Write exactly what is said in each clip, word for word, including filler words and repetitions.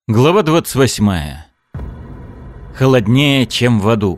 Глава двадцать восьмая. Холоднее, чем в аду.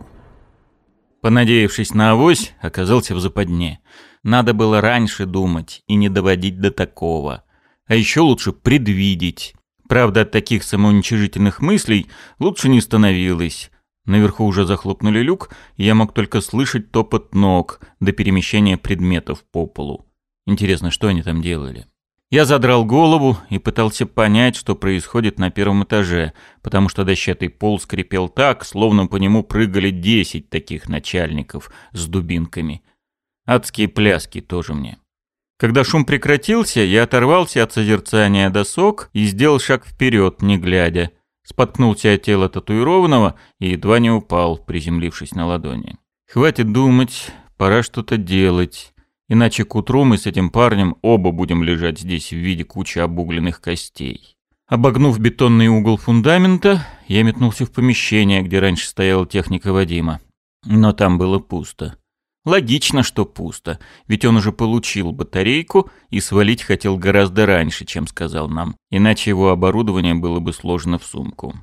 Понадеявшись на авось, оказался в западне. Надо было раньше думать и не доводить до такого. А еще лучше предвидеть. Правда, от таких самоуничижительных мыслей лучше не становилось. Наверху уже захлопнули люк, и я мог только слышать топот ног до перемещения предметов по полу. Интересно, что они там делали? Я задрал голову и пытался понять, что происходит на первом этаже, потому что дощатый пол скрипел так, словно по нему прыгали десять таких начальников с дубинками. Адские пляски тоже мне. Когда шум прекратился, я оторвался от созерцания досок и сделал шаг вперед, не глядя. Споткнулся от тела татуированного и едва не упал, приземлившись на ладони. Хватит думать, пора что-то делать. Иначе к утру мы с этим парнем оба будем лежать здесь в виде кучи обугленных костей. Обогнув бетонный угол фундамента, я метнулся в помещение, где раньше стояла техника Вадима. Но там было пусто. Логично, что пусто, ведь он уже получил батарейку и свалить хотел гораздо раньше, чем сказал нам, иначе его оборудование было бы сложено в сумку.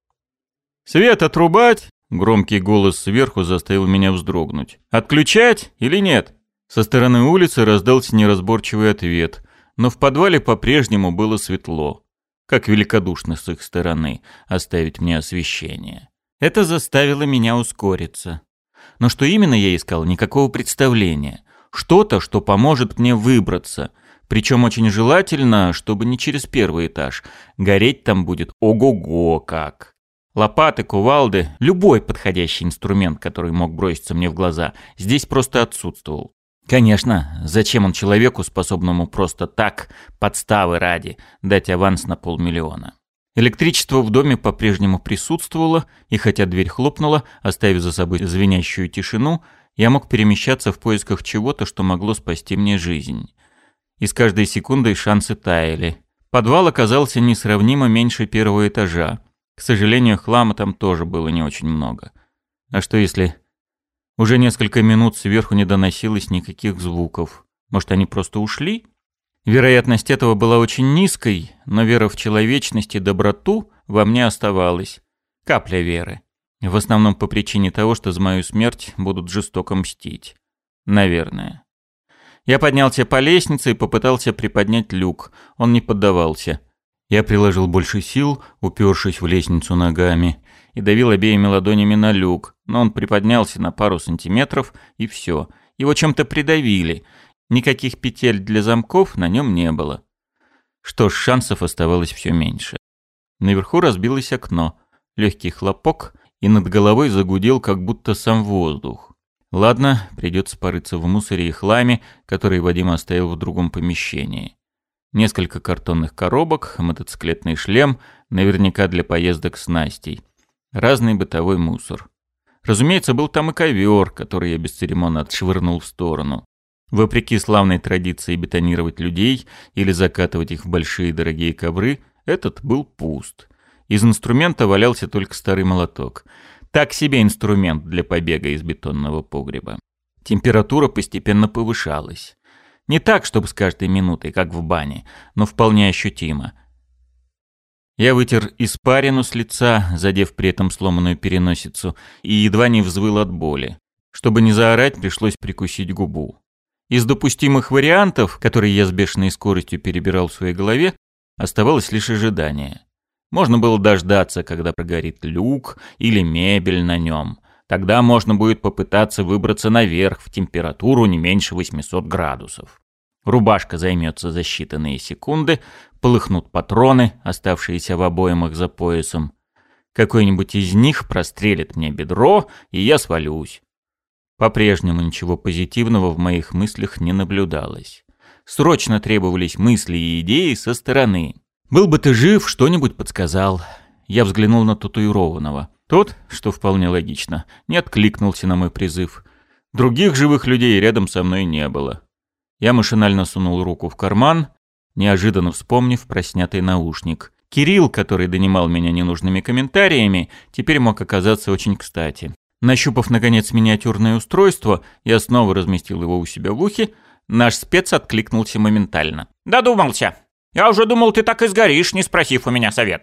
«Свет отрубать?» — громкий голос сверху заставил меня вздрогнуть. «Отключать или нет?» Со стороны улицы раздался неразборчивый ответ, но в подвале по-прежнему было светло. Как великодушно с их стороны оставить мне освещение. Это заставило меня ускориться. Но что именно я искал, никакого представления. Что-то, что поможет мне выбраться. Причем очень желательно, чтобы не через первый этаж. Гореть там будет ого-го как. Лопаты, кувалды, любой подходящий инструмент, который мог броситься мне в глаза, здесь просто отсутствовал. Конечно, зачем он человеку, способному просто так, подставы ради, дать аванс на полмиллиона? Электричество в доме по-прежнему присутствовало, и хотя дверь хлопнула, оставив за собой звенящую тишину, я мог перемещаться в поисках чего-то, что могло спасти мне жизнь. И с каждой секундой шансы таяли. Подвал оказался несравнимо меньше первого этажа. К сожалению, хлама там тоже было не очень много. А что если... Уже несколько минут сверху не доносилось никаких звуков. Может, они просто ушли? Вероятность этого была очень низкой, но вера в человечность и доброту во мне оставалась. Капля веры. В основном по причине того, что за мою смерть будут жестоко мстить. Наверное. Я поднялся по лестнице и попытался приподнять люк. Он не поддавался. Я приложил больше сил, упершись в лестницу ногами, и давил обеими ладонями на люк, но он приподнялся на пару сантиметров, и все. Его чем-то придавили. Никаких петель для замков на нем не было. Что ж, шансов оставалось все меньше. Наверху разбилось окно. Легкий хлопок, и над головой загудел как будто сам воздух. Ладно, придется порыться в мусоре и хламе, который Вадим оставил в другом помещении. Несколько картонных коробок, мотоциклетный шлем, наверняка для поездок с Настей. Разный бытовой мусор. Разумеется, был там и ковер, который я бесцеремонно отшвырнул в сторону. Вопреки славной традиции бетонировать людей или закатывать их в большие дорогие ковры, этот был пуст. Из инструмента валялся только старый молоток. Так себе инструмент для побега из бетонного погреба. Температура постепенно повышалась. Не так, чтобы с каждой минутой, как в бане, но вполне ощутимо. Я вытер испарину с лица, задев при этом сломанную переносицу, и едва не взвыл от боли. Чтобы не заорать, пришлось прикусить губу. Из допустимых вариантов, которые я с бешеной скоростью перебирал в своей голове, оставалось лишь ожидание. Можно было дождаться, когда прогорит люк или мебель на нем. Тогда можно будет попытаться выбраться наверх в температуру не меньше восьмисот градусов. Рубашка займется за считанные секунды, полыхнут патроны, оставшиеся в обоймах за поясом. Какой-нибудь из них прострелит мне бедро, и я свалюсь. По-прежнему ничего позитивного в моих мыслях не наблюдалось. Срочно требовались мысли и идеи со стороны. «Был бы ты жив, что-нибудь подсказал». Я взглянул на татуированного. Тот, что вполне логично, не откликнулся на мой призыв. Других живых людей рядом со мной не было. Я машинально сунул руку в карман, неожиданно вспомнив про снятый наушник. Кирилл, который донимал меня ненужными комментариями, теперь мог оказаться очень кстати. Нащупав, наконец, миниатюрное устройство, я снова разместил его у себя в ухе. Наш спец откликнулся моментально. «Додумался. Я уже думал, ты так и сгоришь, не спросив у меня совета».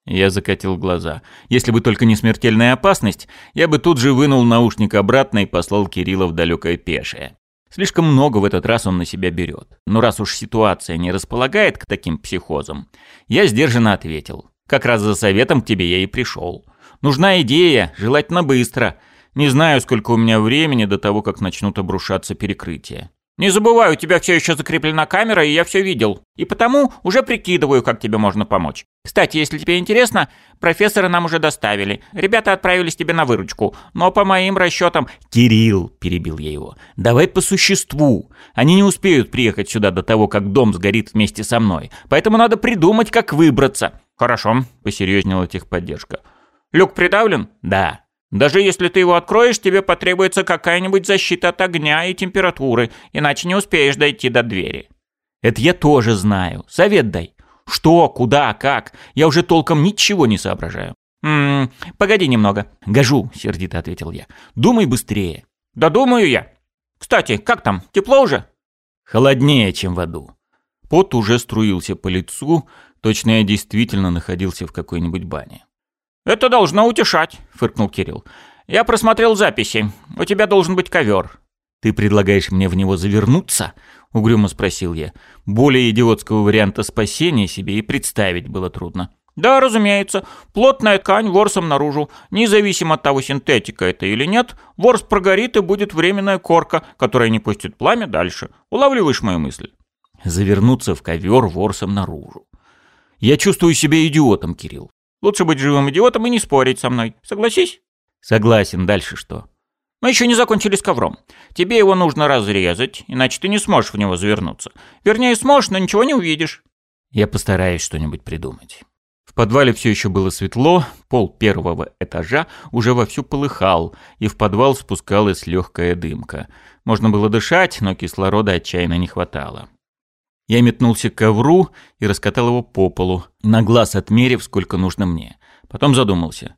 Я закатил глаза. Если бы только не смертельная опасность, я бы тут же вынул наушник обратно и послал Кирилла в далекое пешее. Слишком много в этот раз он на себя берет. Но раз уж ситуация не располагает к таким психозам, я сдержанно ответил. Как раз за советом к тебе я и пришел. Нужна идея, желательно быстро. Не знаю, сколько у меня времени до того, как начнут обрушаться перекрытия. Не забывай, у тебя все еще закреплена камера, и я все видел. И потому уже прикидываю, как тебе можно помочь. Кстати, если тебе интересно, профессора нам уже доставили. Ребята отправились тебе на выручку. Но по моим расчетам... Кирилл, перебил я его, давай по существу. Они не успеют приехать сюда до того, как дом сгорит вместе со мной. Поэтому надо придумать, как выбраться. Хорошо, посерьезнела техподдержка. Люк придавлен? Да. Даже если ты его откроешь, тебе потребуется какая-нибудь защита от огня и температуры, иначе не успеешь дойти до двери. Это я тоже знаю. Совет дай. Что, куда, как? Я уже толком ничего не соображаю. Ммм, погоди немного. Гожу, сердито ответил я. Думай быстрее. Да думаю я. Кстати, как там, тепло уже? Холоднее, чем в аду. Пот уже струился по лицу, точно я действительно находился в какой-нибудь бане. «Это должно утешать», — фыркнул Кирилл. «Я просмотрел записи. У тебя должен быть ковер». «Ты предлагаешь мне в него завернуться?» — угрюмо спросил я. Более идиотского варианта спасения себе и представить было трудно. «Да, разумеется. Плотная ткань ворсом наружу. Независимо от того, синтетика это или нет, ворс прогорит и будет временная корка, которая не пустит пламя дальше. Улавливаешь мою мысль?» «Завернуться в ковер ворсом наружу. Я чувствую себя идиотом, Кирилл. Лучше быть живым идиотом и не спорить со мной. Согласись?» «Согласен. Дальше что?» «Мы еще не закончили с ковром. Тебе его нужно разрезать, иначе ты не сможешь в него завернуться. Вернее, сможешь, но ничего не увидишь». «Я постараюсь что-нибудь придумать». В подвале все еще было светло, пол первого этажа уже вовсю полыхал, и в подвал спускалась легкая дымка. Можно было дышать, но кислорода отчаянно не хватало. Я метнулся к ковру и раскатал его по полу, на глаз отмерив, сколько нужно мне. Потом задумался.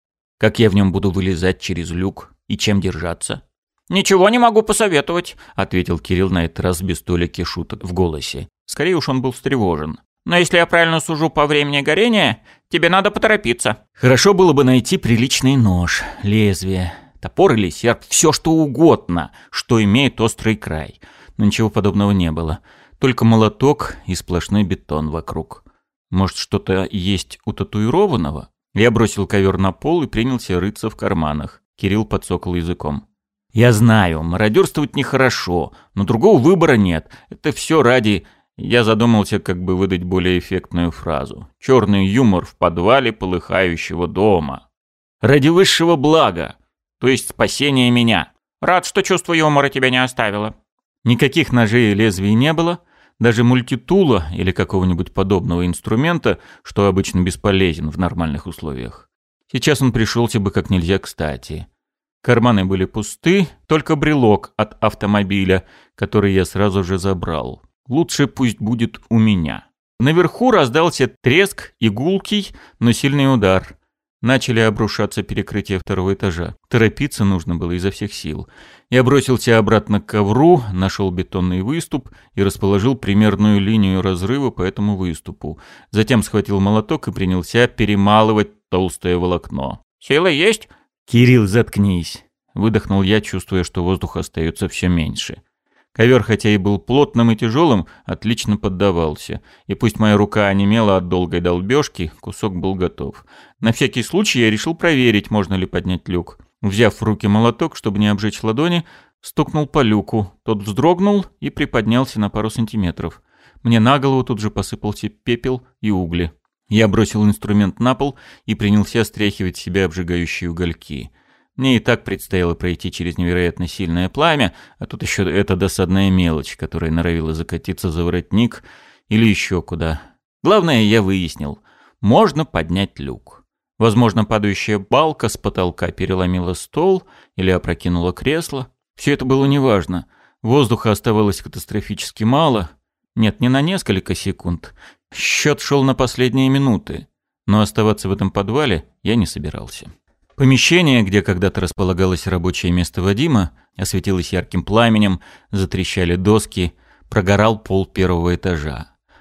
Как я в нем буду вылезать через люк и чем держаться? «Ничего не могу посоветовать», — ответил Кирилл на этот раз без толики шуток в голосе. Скорее уж он был встревожен. «Но если я правильно сужу по времени горения, тебе надо поторопиться». Хорошо было бы найти приличный нож, лезвие, топор или серп, все что угодно, что имеет острый край. Но ничего подобного не было. Только молоток и сплошной бетон вокруг. Может, что-то есть у татуированного? Я бросил ковер на пол и принялся рыться в карманах. Кирилл подсокал языком. «Я знаю, мародерствовать нехорошо, но другого выбора нет. Это все ради...» Я задумался, как бы выдать более эффектную фразу. «Черный юмор в подвале полыхающего дома. Ради высшего блага, то есть спасения меня. Рад, что чувство юмора тебя не оставило». Никаких ножей и лезвий не было. Даже мультитула или какого-нибудь подобного инструмента, что обычно бесполезен в нормальных условиях. Сейчас он пришелся бы как нельзя кстати. Карманы были пусты, только брелок от автомобиля, который я сразу же забрал. Лучше пусть будет у меня. Наверху раздался треск и гулкий, но сильный удар. Начали обрушаться перекрытия второго этажа. Торопиться нужно было изо всех сил. Я бросился обратно к ковру, нашел бетонный выступ и расположил примерную линию разрыва по этому выступу. Затем схватил молоток и принялся перемалывать толстое волокно. «Сила есть?» «Кирилл, заткнись!» Выдохнул я, чувствуя, что воздуха остается все меньше. Ковер, хотя и был плотным и тяжелым, отлично поддавался. И пусть моя рука онемела от долгой долбежки, кусок был готов. На всякий случай я решил проверить, можно ли поднять люк. Взяв в руки молоток, чтобы не обжечь ладони, стукнул по люку. Тот вздрогнул и приподнялся на пару сантиметров. Мне на голову тут же посыпался пепел и угли. Я бросил инструмент на пол и принялся стряхивать с себя обжигающие угольки. Мне и так предстояло пройти через невероятно сильное пламя, а тут еще эта досадная мелочь, которая норовила закатиться за воротник или еще куда. Главное, я выяснил. Можно поднять люк. Возможно, падающая балка с потолка переломила стол или опрокинула кресло. Все это было неважно. Воздуха оставалось катастрофически мало. Нет, не на несколько секунд. Счет шел на последние минуты. Но оставаться в этом подвале я не собирался. Помещение, где когда-то располагалось рабочее место Вадима, осветилось ярким пламенем, затрещали доски, прогорал пол первого этажа.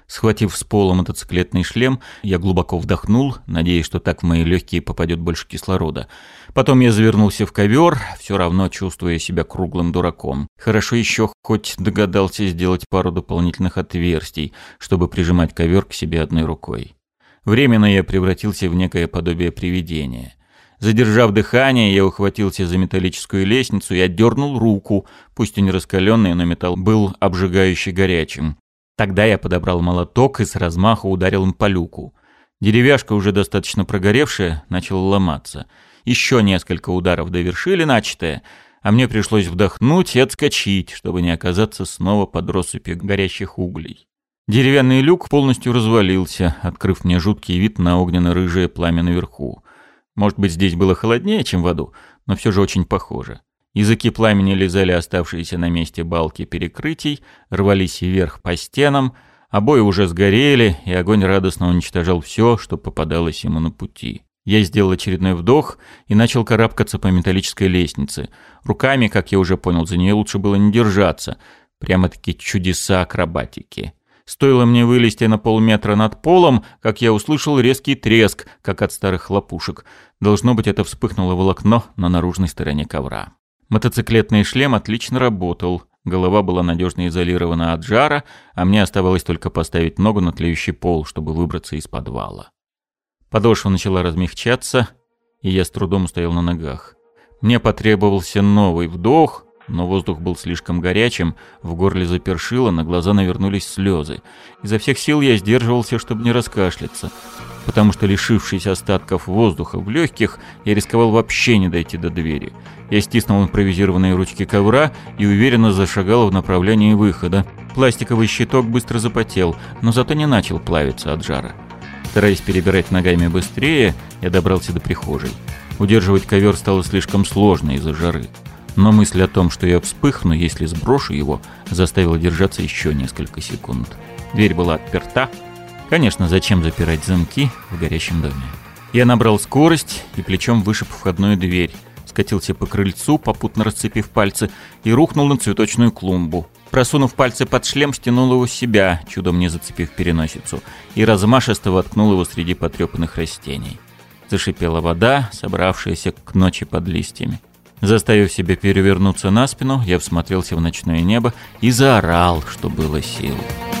Схватив с пола мотоциклетный шлем, я глубоко вдохнул, надеясь, что так в мои легкие попадет больше кислорода. Потом я завернулся в ковер, все равно чувствуя себя круглым дураком. Хорошо еще хоть догадался сделать пару дополнительных отверстий, чтобы прижимать ковер к себе одной рукой. Временно я превратился в некое подобие привидения. Задержав дыхание, я ухватился за металлическую лестницу и отдернул руку, пусть и не раскаленный, но металл был обжигающе горячим. Тогда я подобрал молоток и с размаху ударил им по люку. Деревяшка, уже достаточно прогоревшая, начала ломаться. Еще несколько ударов довершили начатое, а мне пришлось вдохнуть и отскочить, чтобы не оказаться снова под россыпью горящих углей. Деревянный люк полностью развалился, открыв мне жуткий вид на огненно-рыжее пламя наверху. Может быть, здесь было холоднее, чем в аду, но все же очень похоже. Языки пламени лизали оставшиеся на месте балки перекрытий, рвались вверх по стенам, обои уже сгорели, и огонь радостно уничтожал все, что попадалось ему на пути. Я сделал очередной вдох и начал карабкаться по металлической лестнице. Руками, как я уже понял, за нее лучше было не держаться. Прямо-таки чудеса акробатики. Стоило мне вылезти на полметра над полом, как я услышал резкий треск, как от старых хлопушек. Должно быть, это вспыхнуло волокно на наружной стороне ковра. Мотоциклетный шлем отлично работал. Голова была надежно изолирована от жара, а мне оставалось только поставить ногу на тлеющий пол, чтобы выбраться из подвала. Подошва начала размягчаться, и я с трудом стоял на ногах. Мне потребовался новый вдох, но воздух был слишком горячим, в горле запершило, на глаза навернулись слезы. Изо всех сил я сдерживался, чтобы не раскашляться, потому что, лишившись остатков воздуха в легких, я рисковал вообще не дойти до двери. Я стиснул импровизированные ручки ковра и уверенно зашагал в направлении выхода. Пластиковый щиток быстро запотел, но зато не начал плавиться от жара. Стараясь перебирать ногами быстрее, я добрался до прихожей. Удерживать ковер стало слишком сложно из-за жары. Но мысль о том, что я вспыхну, если сброшу его, заставила держаться еще несколько секунд. Дверь была отперта. Конечно, зачем запирать замки в горящем доме? Я набрал скорость и плечом вышиб входную дверь, скатился по крыльцу, попутно расцепив пальцы, и рухнул на цветочную клумбу. Просунув пальцы под шлем, стянул его с себя, чудом не зацепив переносицу, и размашисто воткнул его среди потрепанных растений. Зашипела вода, собравшаяся к ночи под листьями. Заставив себя перевернуться на спину, я всмотрелся в ночное небо и заорал, что было сил.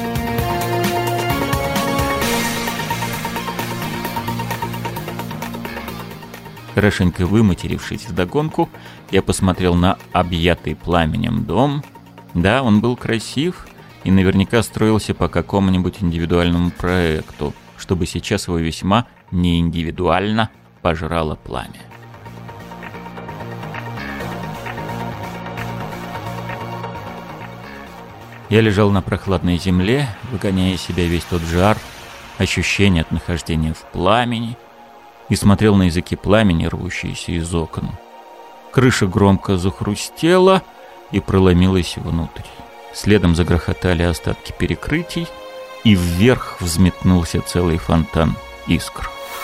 Хорошенько выматерившись вдогонку, я посмотрел на объятый пламенем дом. Да, он был красив и наверняка строился по какому-нибудь индивидуальному проекту, чтобы сейчас его весьма неиндивидуально пожрало пламя. Я лежал на прохладной земле, выгоняя из себя весь тот жар, ощущение от нахождения в пламени, и смотрел на языки пламени, рвущиеся из окон. Крыша громко захрустела и проломилась внутрь. Следом загрохотали остатки перекрытий, и вверх взметнулся целый фонтан искр.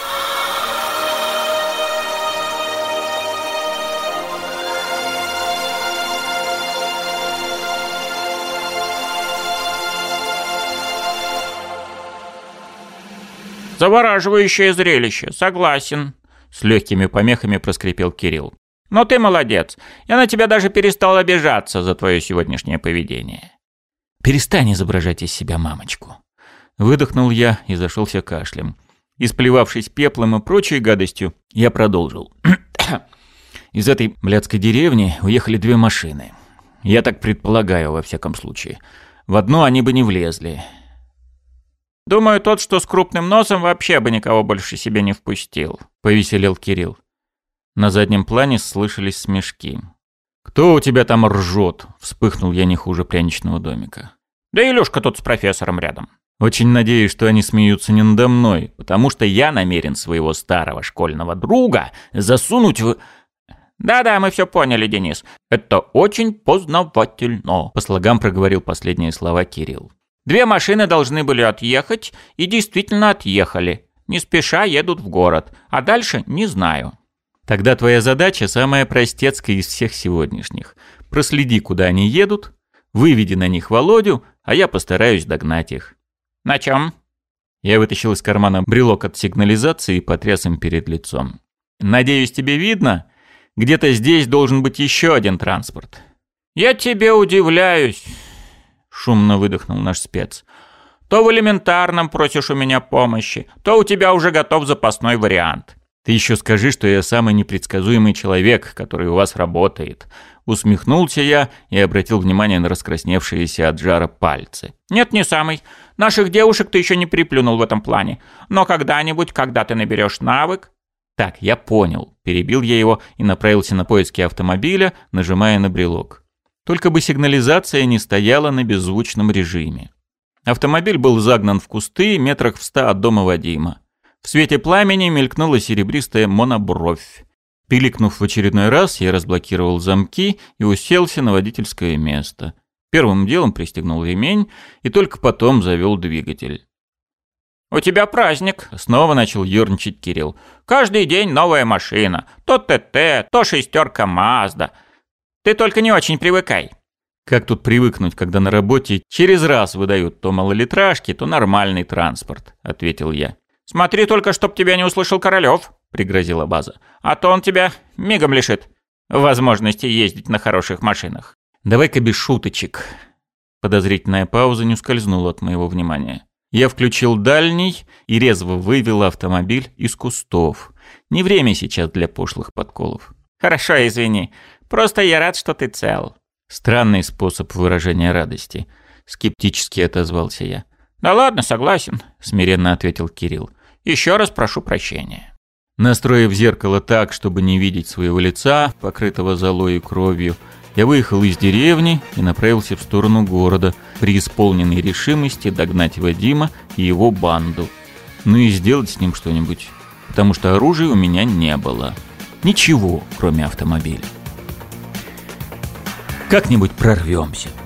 «Завораживающее зрелище, согласен», — с легкими помехами проскрипел Кирилл. «Но ты молодец. Я на тебя даже перестал обижаться за твое сегодняшнее поведение». «Перестань изображать из себя мамочку». Выдохнул я и зашелся кашлем. Исплевавшись пеплом и прочей гадостью, я продолжил. Из этой блядской деревни уехали две машины. Я так предполагаю, во всяком случае. В одну они бы не влезли. «Думаю, тот, что с крупным носом, вообще бы никого больше себе не впустил», — повеселел Кирилл. На заднем плане слышались смешки. «Кто у тебя там ржет?» — вспыхнул я не хуже пряничного домика. «Да Илюшка тут с профессором рядом». «Очень надеюсь, что они смеются не надо мной, потому что я намерен своего старого школьного друга засунуть в...» «Да-да, мы все поняли, Денис. Это очень познавательно», — по слогам проговорил последние слова Кирилл. «Две машины должны были отъехать, и действительно отъехали. Не спеша едут в город, а дальше не знаю». «Тогда твоя задача самая простецкая из всех сегодняшних. Проследи, куда они едут, выведи на них Володю, а я постараюсь догнать их». «На чем?» Я вытащил из кармана брелок от сигнализации и потряс им перед лицом. «Надеюсь, тебе видно? Где-то здесь должен быть еще один транспорт». «Я тебе удивляюсь», — шумно выдохнул наш спец. «То в элементарном просишь у меня помощи, то у тебя уже готов запасной вариант». «Ты еще скажи, что я самый непредсказуемый человек, который у вас работает». Усмехнулся я и обратил внимание на раскрасневшиеся от жара пальцы. «Нет, не самый. Наших девушек ты еще не приплюнул в этом плане. Но когда-нибудь, когда ты наберешь навык...» «Так, я понял». Перебил я его и направился на поиски автомобиля, нажимая на брелок. Только бы сигнализация не стояла на беззвучном режиме. Автомобиль был загнан в кусты метрах в ста от дома Вадима. В свете пламени мелькнула серебристая монобровь. Пиликнув в очередной раз, я разблокировал замки и уселся на водительское место. Первым делом пристегнул ремень и только потом завел двигатель. «У тебя праздник», — снова начал ерничать Кирилл. «Каждый день новая машина. То ТТ, то шестерка Мазда. Ты только не очень привыкай». Как тут привыкнуть, когда на работе через раз выдают то малолитражки, то нормальный транспорт, ответил я. «Смотри только, чтоб тебя не услышал Королёв», — пригрозила База. «А то он тебя мигом лишит возможности ездить на хороших машинах». «Давай-ка без шуточек». Подозрительная пауза не ускользнула от моего внимания. Я включил дальний и резво вывел автомобиль из кустов. Не время сейчас для пошлых подколов. «Хорошо, извини. Просто я рад, что ты цел». Странный способ выражения радости. Скептически отозвался я. «Да ладно, согласен», — смиренно ответил Кирилл. «Еще раз прошу прощения». Настроив зеркало так, чтобы не видеть своего лица, покрытого золой и кровью, я выехал из деревни и направился в сторону города, преисполненной решимости догнать Вадима и его банду. Ну и сделать с ним что-нибудь, потому что оружия у меня не было. Ничего, кроме автомобиля. Как-нибудь прорвемся.